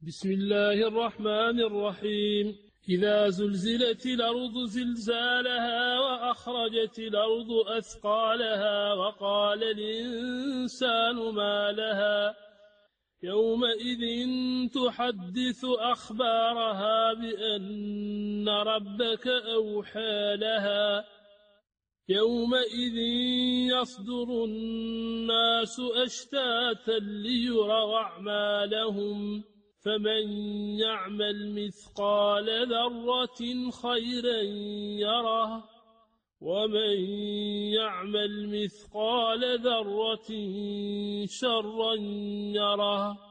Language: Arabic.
بسم الله الرحمن الرحيم. إذا زلزلت الأرض زلزالها وأخرجت الأرض أثقالها وقال الإنسان ما لها يومئذ تحدث أخبارها بأن ربك أوحى لها يومئذ يصدر الناس أشتاتا ليروا أعمالهم فمن يعمل مثقال ذرة خيرا يره ومن يعمل مثقال ذرة شرا يره.